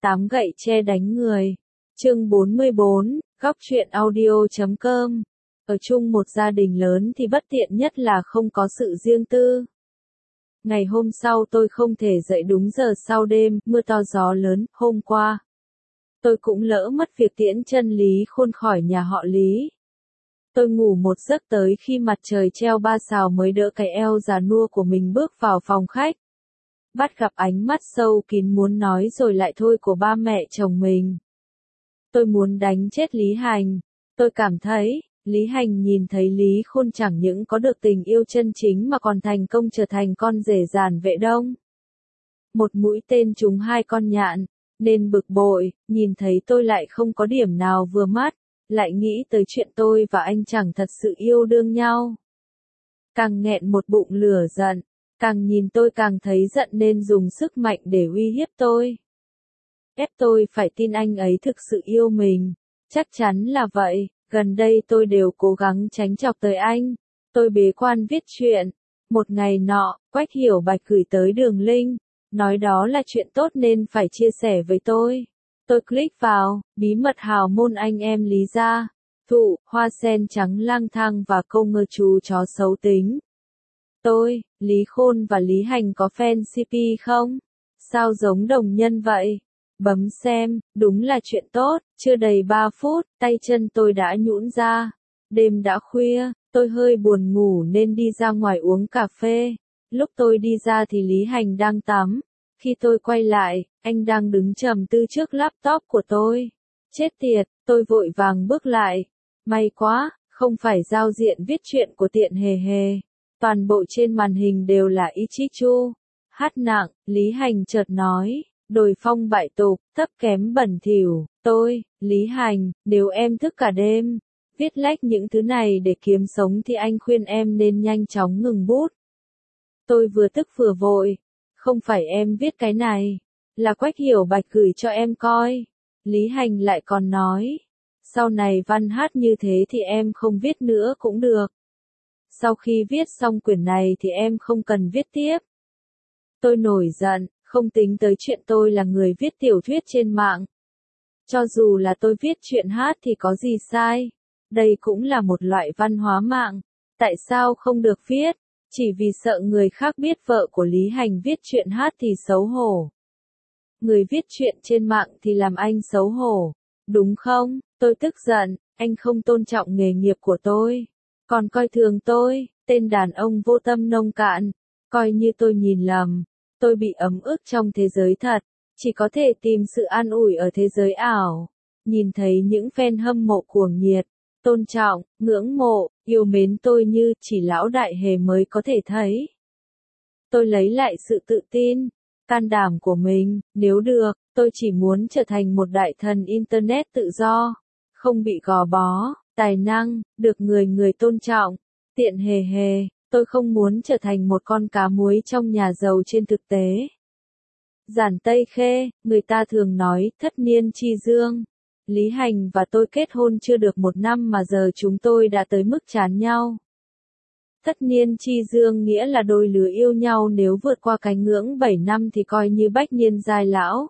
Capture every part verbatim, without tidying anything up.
Tám gậy tre đánh người. Chương bốn mươi bốn, góc truyện audio chấm com. Ở chung một gia đình lớn thì bất tiện nhất là không có sự riêng tư. Ngày hôm sau tôi không thể dậy đúng giờ sau đêm, mưa to gió lớn, hôm qua. Tôi cũng lỡ mất việc tiễn chân Lý Khôn khỏi nhà họ Lý. Tôi ngủ một giấc tới khi mặt trời treo ba sào mới đỡ cái eo già nua của mình bước vào phòng khách. Bắt gặp ánh mắt sâu kín muốn nói rồi lại thôi của ba mẹ chồng mình. Tôi muốn đánh chết Lý Hành. Tôi cảm thấy, Lý Hành nhìn thấy Lý Khôn chẳng những có được tình yêu chân chính mà còn thành công trở thành con rể giản vệ đông. Một mũi tên trúng hai con nhạn, nên bực bội, nhìn thấy tôi lại không có điểm nào vừa mắt, lại nghĩ tới chuyện tôi và anh chẳng thật sự yêu đương nhau. Càng nghẹn một bụng lửa giận, càng nhìn tôi càng thấy giận nên dùng sức mạnh để uy hiếp tôi. Ép tôi phải tin anh ấy thực sự yêu mình. Chắc chắn là vậy, gần đây tôi đều cố gắng tránh chọc tới anh. Tôi bế quan viết truyện. Một ngày nọ, Quách Hiểu Bạch gửi tới Đường Linh, nói đó là chuyện tốt nên phải chia sẻ với tôi. Tôi click vào, bí mật hào môn anh em Lý gia, thụ, hoa sen trắng lang thang và câu ngơ chú chó xấu tính. Tôi, Lý Khôn và Lý Hành có fan xê pê không? Sao giống đồng nhân vậy? Bấm xem, đúng là chuyện tốt, chưa đầy ba phút, tay chân tôi đã nhũn ra. Đêm đã khuya, tôi hơi buồn ngủ nên đi ra ngoài uống cà phê. Lúc tôi đi ra thì Lý Hành đang tắm. Khi tôi quay lại, anh đang đứng trầm tư trước laptop của tôi. Chết tiệt, tôi vội vàng bước lại. May quá, không phải giao diện viết truyện của Tiện Hề Hề. Toàn bộ trên màn hình đều là Ichichu. Hát nặng, Lý Hành chợt nói, đồi phong bại tục, thấp kém bẩn thỉu. Tôi, Lý Hành, nếu em thức cả đêm, viết lách những thứ này để kiếm sống thì anh khuyên em nên nhanh chóng ngừng bút. Tôi vừa tức vừa vội. Không phải em viết cái này, là Quách Hiểu Bạch gửi cho em coi. Lý Hành lại còn nói, sau này văn hát như thế thì em không viết nữa cũng được. Sau khi viết xong quyển này thì em không cần viết tiếp. Tôi nổi giận, không tính tới chuyện tôi là người viết tiểu thuyết trên mạng. Cho dù là tôi viết truyện hát thì có gì sai, đây cũng là một loại văn hóa mạng, tại sao không được viết? Chỉ vì sợ người khác biết vợ của Lý Hành viết truyện hát thì xấu hổ. Người viết truyện trên mạng thì làm anh xấu hổ, đúng không? Tôi tức giận, anh không tôn trọng nghề nghiệp của tôi, còn coi thường tôi, tên đàn ông vô tâm nông cạn, coi như tôi nhìn lầm. Tôi bị ấm ức trong thế giới thật, chỉ có thể tìm sự an ủi ở thế giới ảo. Nhìn thấy những fan hâm mộ cuồng nhiệt, tôn trọng, ngưỡng mộ, yêu mến tôi như chỉ lão đại hề mới có thể thấy. Tôi lấy lại sự tự tin, can đảm của mình, nếu được, tôi chỉ muốn trở thành một đại thần Internet tự do, không bị gò bó, tài năng, được người người tôn trọng. Tiện Hề Hề, tôi không muốn trở thành một con cá muối trong nhà giàu trên thực tế. Giản Tây Khê, người ta thường nói thất niên chi dương. Lý Hành và tôi kết hôn chưa được một năm mà giờ chúng tôi đã tới mức chán nhau. Thất niên chi dương nghĩa là đôi lứa yêu nhau nếu vượt qua cái ngưỡng bảy năm thì coi như bách niên giai lão.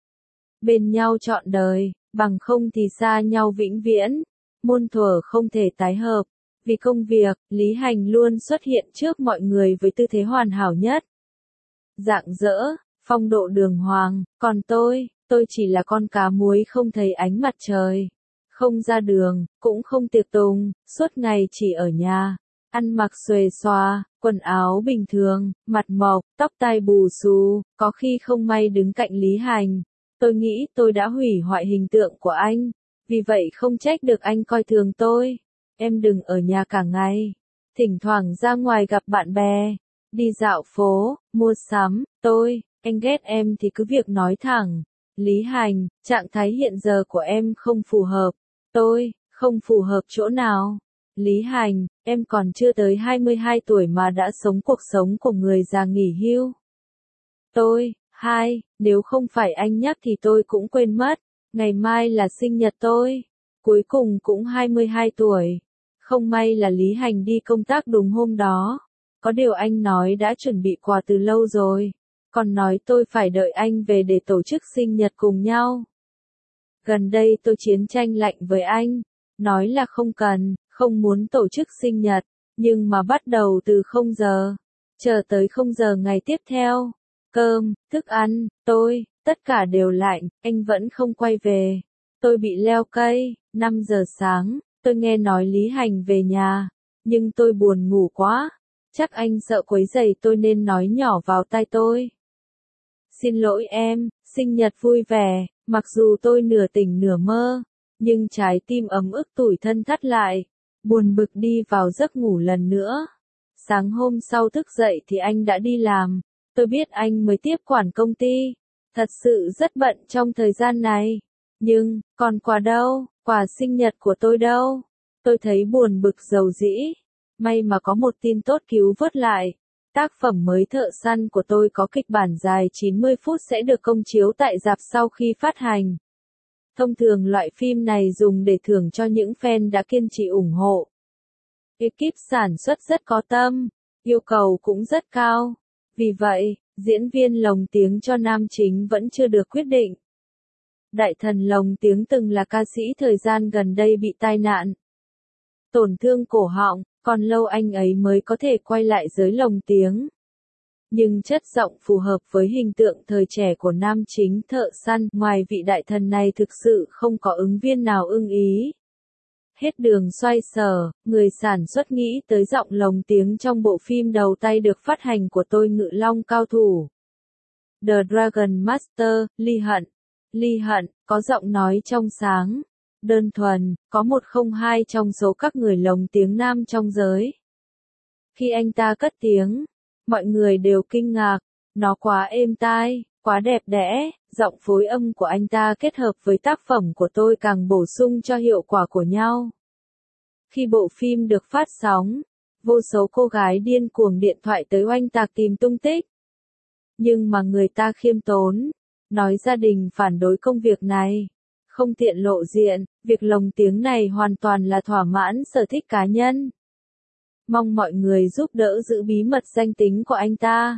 Bên nhau trọn đời, bằng không thì xa nhau vĩnh viễn, muôn thuở không thể tái hợp. Vì công việc, Lý Hành luôn xuất hiện trước mọi người với tư thế hoàn hảo nhất. Rạng rỡ, phong độ đường hoàng, còn tôi, tôi chỉ là con cá muối không thấy ánh mặt trời. Không ra đường, cũng không tiệc tùng, suốt ngày chỉ ở nhà. Ăn mặc xuề xòa, quần áo bình thường, mặt mộc, tóc tai bù xù, có khi không may đứng cạnh Lý Hành. Tôi nghĩ tôi đã hủy hoại hình tượng của anh, vì vậy không trách được anh coi thường tôi. Em đừng ở nhà cả ngày, thỉnh thoảng ra ngoài gặp bạn bè, đi dạo phố, mua sắm. Tôi, anh ghét em thì cứ việc nói thẳng. Lý Hành, trạng thái hiện giờ của em không phù hợp. Tôi, không phù hợp chỗ nào? Lý Hành, em còn chưa tới hai mươi hai tuổi mà đã sống cuộc sống của người già nghỉ hưu. Tôi, hai, nếu không phải anh nhắc thì tôi cũng quên mất, ngày mai là sinh nhật tôi. Cuối cùng cũng hai mươi hai tuổi. Không may là Lý Hành đi công tác đúng hôm đó. Có điều anh nói đã chuẩn bị quà từ lâu rồi. còn nói tôi phải đợi anh về để tổ chức sinh nhật cùng nhau. Gần đây tôi chiến tranh lạnh với anh, nói là không cần, không muốn tổ chức sinh nhật, nhưng mà bắt đầu từ không giờ, chờ tới không giờ ngày tiếp theo, cơm, thức ăn, tôi, tất cả đều lạnh, anh vẫn không quay về. Tôi bị leo cây, năm giờ sáng, tôi nghe nói Lý Hành về nhà, nhưng tôi buồn ngủ quá, chắc anh sợ quấy rầy tôi nên nói nhỏ vào tai tôi. Xin lỗi em, sinh nhật vui vẻ, mặc dù tôi nửa tỉnh nửa mơ, nhưng trái tim ấm ức tủi thân thắt lại, buồn bực đi vào giấc ngủ lần nữa. Sáng hôm sau thức dậy thì anh đã đi làm, tôi biết anh mới tiếp quản công ty, thật sự rất bận trong thời gian này. Nhưng, còn quà đâu, quà sinh nhật của tôi đâu? Tôi thấy buồn bực dầu dĩ. May mà có một tin tốt cứu vớt lại. Tác phẩm mới Thợ Săn của tôi có kịch bản dài chín mươi phút sẽ được công chiếu tại rạp sau khi phát hành. Thông thường loại phim này dùng để thưởng cho những fan đã kiên trì ủng hộ. Ekip sản xuất rất có tâm, yêu cầu cũng rất cao. Vì vậy, diễn viên lồng tiếng cho nam chính vẫn chưa được quyết định. Đại thần lồng tiếng từng là ca sĩ thời gian gần đây bị tai nạn. Tổn thương cổ họng, còn lâu anh ấy mới có thể quay lại giới lồng tiếng. Nhưng chất giọng phù hợp với hình tượng thời trẻ của nam chính Thợ Săn, ngoài vị đại thần này thực sự không có ứng viên nào ưng ý. Hết đường xoay sở, người sản xuất nghĩ tới giọng lồng tiếng trong bộ phim đầu tay được phát hành của tôi Ngự Long Cao Thủ. The Dragon Master, Ly Hận. Ly Hận, có giọng nói trong sáng, đơn thuần, có một không hai trong số các người lồng tiếng nam trong giới. Khi anh ta cất tiếng, mọi người đều kinh ngạc, nó quá êm tai, quá đẹp đẽ, giọng phối âm của anh ta kết hợp với tác phẩm của tôi càng bổ sung cho hiệu quả của nhau. Khi bộ phim được phát sóng, vô số cô gái điên cuồng điện thoại tới oanh tạc tìm tung tích. Nhưng mà người ta khiêm tốn, nói gia đình phản đối công việc này, không tiện lộ diện, việc lồng tiếng này hoàn toàn là thỏa mãn sở thích cá nhân. Mong mọi người giúp đỡ giữ bí mật danh tính của anh ta.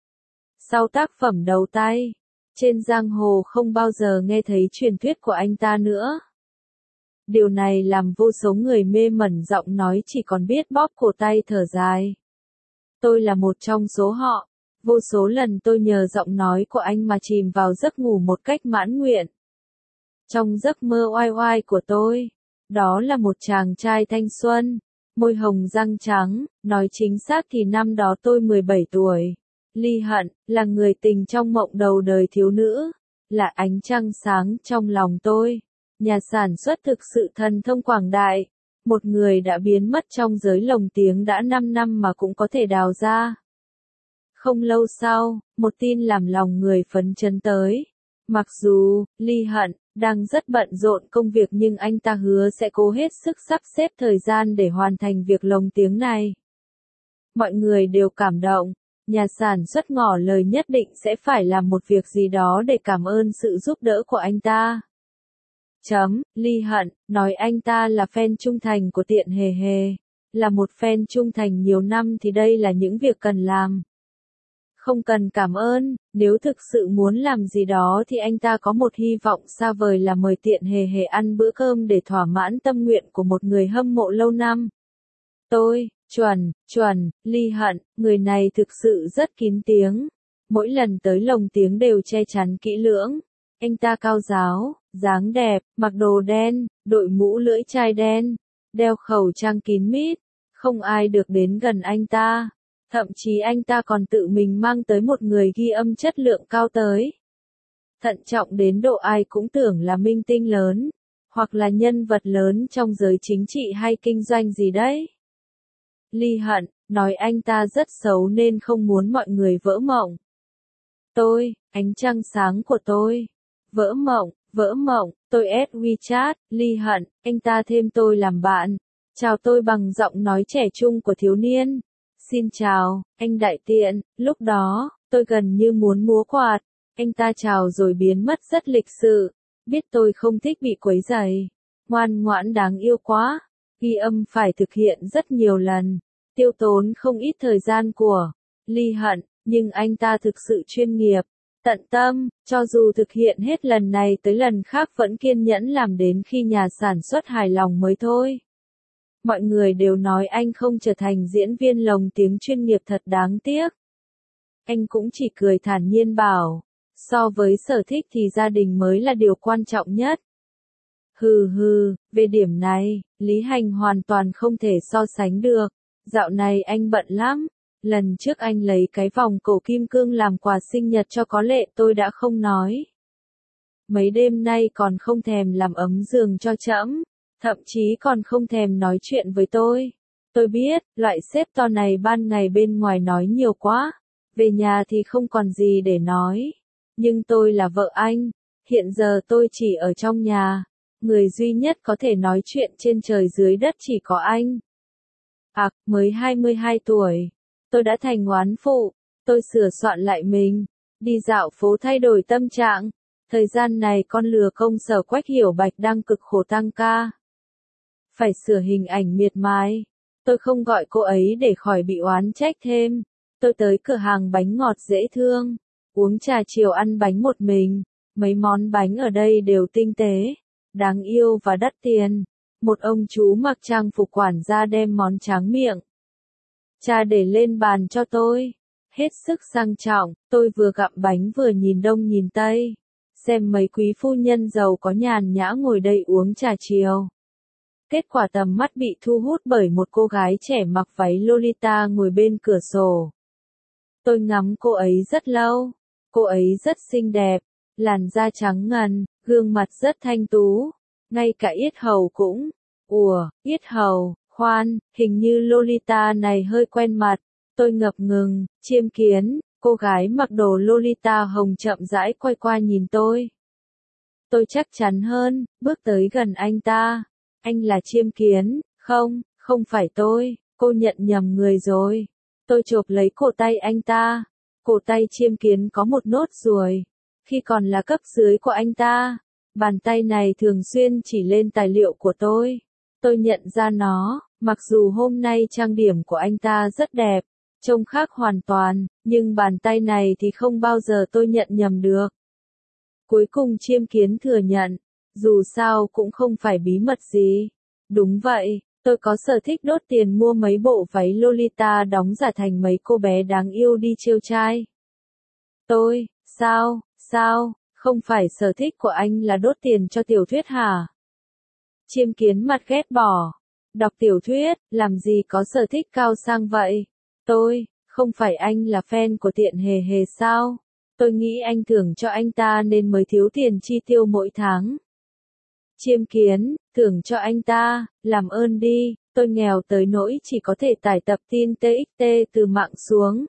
Sau tác phẩm đầu tay, trên giang hồ không bao giờ nghe thấy truyền thuyết của anh ta nữa. Điều này làm vô số người mê mẩn giọng nói chỉ còn biết bóp cổ tay thở dài. Tôi là một trong số họ. Vô số lần tôi nhờ giọng nói của anh mà chìm vào giấc ngủ một cách mãn nguyện. Trong giấc mơ oai oai của tôi, đó là một chàng trai thanh xuân, môi hồng răng trắng, nói chính xác thì năm đó tôi mười bảy tuổi. Ly Hận, là người tình trong mộng đầu đời thiếu nữ, là ánh trăng sáng trong lòng tôi. Nhà sản xuất thực sự thần thông quảng đại, một người đã biến mất trong giới lồng tiếng đã năm năm mà cũng có thể đào ra. Không lâu sau, một tin làm lòng người phấn chấn tới. Mặc dù, Ly Hận, đang rất bận rộn công việc nhưng anh ta hứa sẽ cố hết sức sắp xếp thời gian để hoàn thành việc lồng tiếng này. Mọi người đều cảm động, nhà sản xuất ngỏ lời nhất định sẽ phải làm một việc gì đó để cảm ơn sự giúp đỡ của anh ta. Chấm, Ly Hận, nói anh ta là fan trung thành của Tiện Hề Hề. Là một fan trung thành nhiều năm thì đây là những việc cần làm. Không cần cảm ơn, nếu thực sự muốn làm gì đó thì anh ta có một hy vọng xa vời là mời Tiện Hề Hề ăn bữa cơm để thỏa mãn tâm nguyện của một người hâm mộ lâu năm. Tôi, chuẩn, chuẩn, Ly Hận, người này thực sự rất kín tiếng. Mỗi lần tới lồng tiếng đều che chắn kỹ lưỡng. Anh ta cao ráo, dáng đẹp, mặc đồ đen, đội mũ lưỡi chai đen, đeo khẩu trang kín mít. Không ai được đến gần anh ta. Thậm chí anh ta còn tự mình mang tới một người ghi âm chất lượng cao tới. Thận trọng đến độ ai cũng tưởng là minh tinh lớn, hoặc là nhân vật lớn trong giới chính trị hay kinh doanh gì đấy. Ly Hận, nói anh ta rất xấu nên không muốn mọi người vỡ mộng. Tôi, ánh trăng sáng của tôi. Vỡ mộng, vỡ mộng, tôi add WeChat, Ly Hận, anh ta thêm tôi làm bạn. Chào tôi bằng giọng nói trẻ trung của thiếu niên. Xin chào, anh đại tiện, lúc đó, tôi gần như muốn múa quạt. Anh ta chào rồi biến mất rất lịch sự. Biết tôi không thích bị quấy rầy. Ngoan ngoãn đáng yêu quá. Ghi âm phải thực hiện rất nhiều lần. Tiêu tốn không ít thời gian của Ly Hận. Nhưng anh ta thực sự chuyên nghiệp, tận tâm, cho dù thực hiện hết lần này tới lần khác vẫn kiên nhẫn làm đến khi nhà sản xuất hài lòng mới thôi. Mọi người đều nói anh không trở thành diễn viên lồng tiếng chuyên nghiệp thật đáng tiếc. Anh cũng chỉ cười thản nhiên bảo, so với sở thích thì gia đình mới là điều quan trọng nhất. Hừ hừ, về điểm này, Lý Hành hoàn toàn không thể so sánh được. Dạo này anh bận lắm. Lần trước anh lấy cái vòng cổ kim cương làm quà sinh nhật cho có lệ tôi đã không nói. Mấy đêm nay còn không thèm làm ấm giường cho trẫm, thậm chí còn không thèm nói chuyện với tôi. Tôi biết, loại sếp to này ban ngày bên ngoài nói nhiều quá, về nhà thì không còn gì để nói. Nhưng tôi là vợ anh, hiện giờ tôi chỉ ở trong nhà, người duy nhất có thể nói chuyện trên trời dưới đất chỉ có anh. À, mới hai mươi hai tuổi. Tôi đã thành oán phụ, tôi sửa soạn lại mình, đi dạo phố thay đổi tâm trạng. Thời gian này con lừa công Sở Quách Hiểu Bạch đang cực khổ tăng ca. Phải sửa hình ảnh miệt mài. Tôi không gọi cô ấy để khỏi bị oán trách thêm. Tôi tới cửa hàng bánh ngọt dễ thương, uống trà chiều ăn bánh một mình. Mấy món bánh ở đây đều tinh tế, đáng yêu và đắt tiền. Một ông chú mặc trang phục quản gia đem món tráng miệng trà để lên bàn cho tôi, hết sức sang trọng. Tôi vừa gặm bánh vừa nhìn đông nhìn tây, xem mấy quý phu nhân giàu có nhàn nhã ngồi đây uống trà chiều. Kết quả tầm mắt bị thu hút bởi một cô gái trẻ mặc váy Lolita ngồi bên cửa sổ. Tôi ngắm cô ấy rất lâu, cô ấy rất xinh đẹp, làn da trắng ngần, gương mặt rất thanh tú, ngay cả yết hầu cũng, ủa, yết hầu. Khoan, hình như Lolita này hơi quen mặt. Tôi ngập ngừng, Chiêm Kiến, cô gái mặc đồ Lolita hồng chậm rãi quay qua nhìn tôi. Tôi chắc chắn hơn, bước tới gần anh ta. Anh là Chiêm Kiến, không, không phải tôi, cô nhận nhầm người rồi. Tôi chộp lấy cổ tay anh ta. Cổ tay Chiêm Kiến có một nốt ruồi. Khi còn là cấp dưới của anh ta, bàn tay này thường xuyên chỉ lên tài liệu của tôi. Tôi nhận ra nó. Mặc dù hôm nay trang điểm của anh ta rất đẹp, trông khác hoàn toàn, nhưng bàn tay này thì không bao giờ tôi nhận nhầm được. Cuối cùng Chiêm Kiến thừa nhận, dù sao cũng không phải bí mật gì. Đúng vậy, tôi có sở thích đốt tiền mua mấy bộ váy Lolita đóng giả thành mấy cô bé đáng yêu đi trêu trai. Tôi, sao, sao, không phải sở thích của anh là đốt tiền cho tiểu thuyết hả? Chiêm Kiến mặt ghét bỏ. Đọc tiểu thuyết, làm gì có sở thích cao sang vậy? Tôi, không phải anh là fan của Tiện Hề Hề sao? Tôi nghĩ anh thưởng cho anh ta nên mới thiếu tiền chi tiêu mỗi tháng. Chiêm Kiến, thưởng cho anh ta, làm ơn đi, tôi nghèo tới nỗi chỉ có thể tải tập tin tê ích tê từ mạng xuống.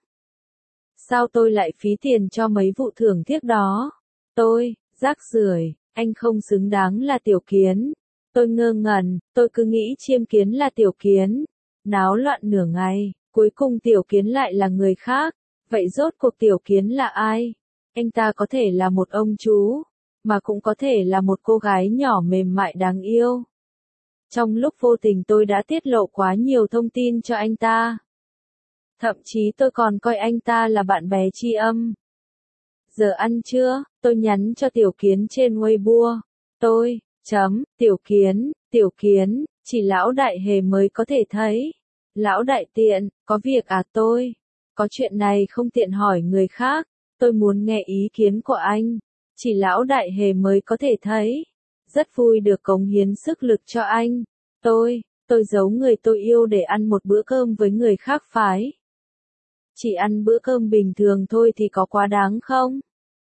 Sao tôi lại phí tiền cho mấy vụ thưởng tiếc đó? Tôi, rác rưởi, anh không xứng đáng là Tiểu Kiến. Tôi ngơ ngẩn, tôi cứ nghĩ Chiêm Kiến là Tiểu Kiến. Náo loạn nửa ngày, cuối cùng Tiểu Kiến lại là người khác. Vậy rốt cuộc Tiểu Kiến là ai? Anh ta có thể là một ông chú, mà cũng có thể là một cô gái nhỏ mềm mại đáng yêu. Trong lúc vô tình tôi đã tiết lộ quá nhiều thông tin cho anh ta. Thậm chí tôi còn coi anh ta là bạn bè tri âm. Giờ ăn trưa, tôi nhắn cho Tiểu Kiến trên Weibo. Tôi, chấm, Tiểu Kiến, Tiểu Kiến, chỉ lão đại hề mới có thể thấy. Lão đại tiện, có việc à tôi? Có chuyện này không tiện hỏi người khác. Tôi muốn nghe ý kiến của anh. Chỉ lão đại hề mới có thể thấy. Rất vui được cống hiến sức lực cho anh. Tôi, tôi giấu người tôi yêu để ăn một bữa cơm với người khác phái. Chỉ ăn bữa cơm bình thường thôi thì có quá đáng không?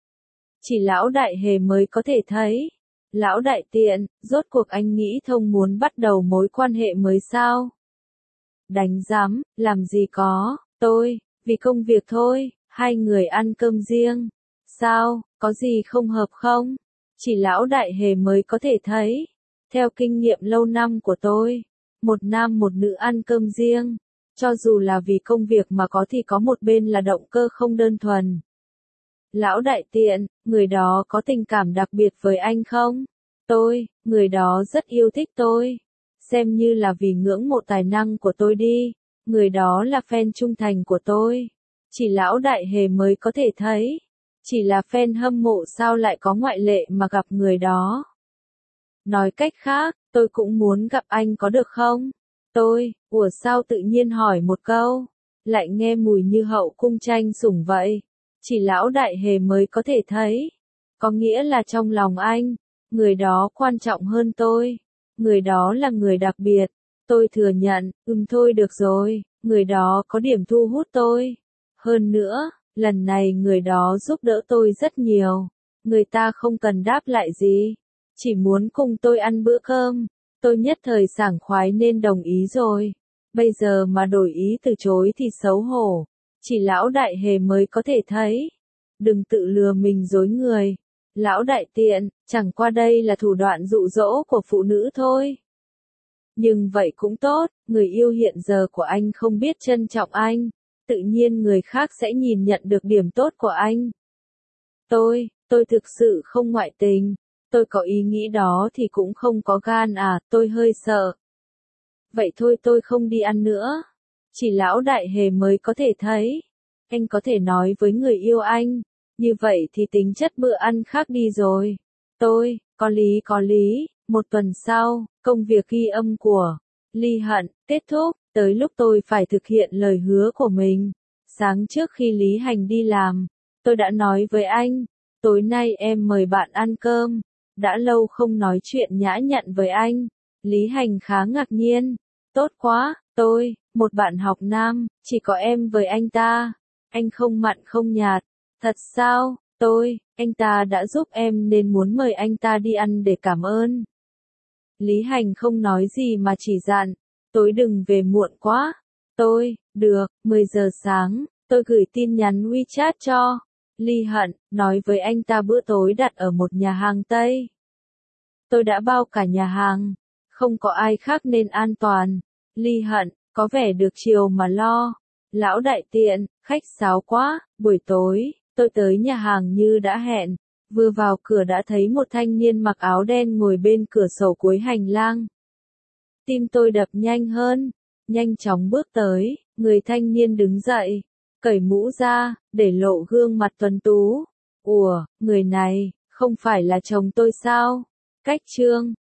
Chỉ lão đại hề mới có thể thấy. Lão đại tiện, rốt cuộc anh nghĩ thông muốn bắt đầu mối quan hệ mới sao? Đánh giám, làm gì có, tôi, vì công việc thôi, hai người ăn cơm riêng. Sao, có gì không hợp không? Chỉ lão đại hề mới có thể thấy. Theo kinh nghiệm lâu năm của tôi, một nam một nữ ăn cơm riêng, cho dù là vì công việc mà có thì có một bên là động cơ không đơn thuần. Lão đại tiện, người đó có tình cảm đặc biệt với anh không? Tôi, người đó rất yêu thích tôi. Xem như là vì ngưỡng mộ tài năng của tôi đi. Người đó là fan trung thành của tôi. Chỉ lão đại hề mới có thể thấy. Chỉ là fan hâm mộ sao lại có ngoại lệ mà gặp người đó. Nói cách khác, tôi cũng muốn gặp anh có được không? Tôi, ủa sao tự nhiên hỏi một câu, lại nghe mùi như hậu cung tranh sủng vậy. Chỉ lão đại hề mới có thể thấy. Có nghĩa là trong lòng anh, người đó quan trọng hơn tôi. Người đó là người đặc biệt. Tôi thừa nhận, ừm thôi được rồi, người đó có điểm thu hút tôi. Hơn nữa, lần này người đó giúp đỡ tôi rất nhiều. Người ta không cần đáp lại gì. Chỉ muốn cùng tôi ăn bữa cơm. Tôi nhất thời sảng khoái nên đồng ý rồi. Bây giờ mà đổi ý từ chối thì xấu hổ. Chỉ lão đại hề mới có thể thấy. Đừng tự lừa mình dối người. Lão đại tiện, chẳng qua đây là thủ đoạn dụ dỗ của phụ nữ thôi. Nhưng vậy cũng tốt, người yêu hiện giờ của anh không biết trân trọng anh. Tự nhiên người khác sẽ nhìn nhận được điểm tốt của anh. Tôi, tôi thực sự không ngoại tình. Tôi có ý nghĩ đó thì cũng không có gan à, tôi hơi sợ. Vậy thôi tôi không đi ăn nữa. Chỉ lão đại hề mới có thể thấy. Anh có thể nói với người yêu anh. Như vậy thì tính chất bữa ăn khác đi rồi. Tôi, có lý có lý. Một tuần sau, công việc ghi âm của Ly Hận kết thúc. Tới lúc tôi phải thực hiện lời hứa của mình. Sáng trước khi Lý Hành đi làm, tôi đã nói với anh. Tối nay em mời bạn ăn cơm. Đã lâu không nói chuyện nhã nhặn với anh. Lý Hành khá ngạc nhiên. Tốt quá, tôi, một bạn học nam, chỉ có em với anh ta. Anh không mặn không nhạt. Thật sao, tôi, anh ta đã giúp em nên muốn mời anh ta đi ăn để cảm ơn. Lý Hành không nói gì mà chỉ dặn. Tối đừng về muộn quá. Tôi, được, mười giờ sáng, tôi gửi tin nhắn WeChat cho Ly Hận, nói với anh ta bữa tối đặt ở một nhà hàng Tây. Tôi đã bao cả nhà hàng, không có ai khác nên an toàn. Ly Hận, có vẻ được chiều mà lo. Lão đại tiện, khách sáo quá, buổi tối, tôi tới nhà hàng như đã hẹn. Vừa vào cửa đã thấy một thanh niên mặc áo đen ngồi bên cửa sổ cuối hành lang. Tim tôi đập nhanh hơn, nhanh chóng bước tới, người thanh niên đứng dậy, cởi mũ ra, để lộ gương mặt tuấn tú. Ủa, người này, không phải là chồng tôi sao? Cách Trương,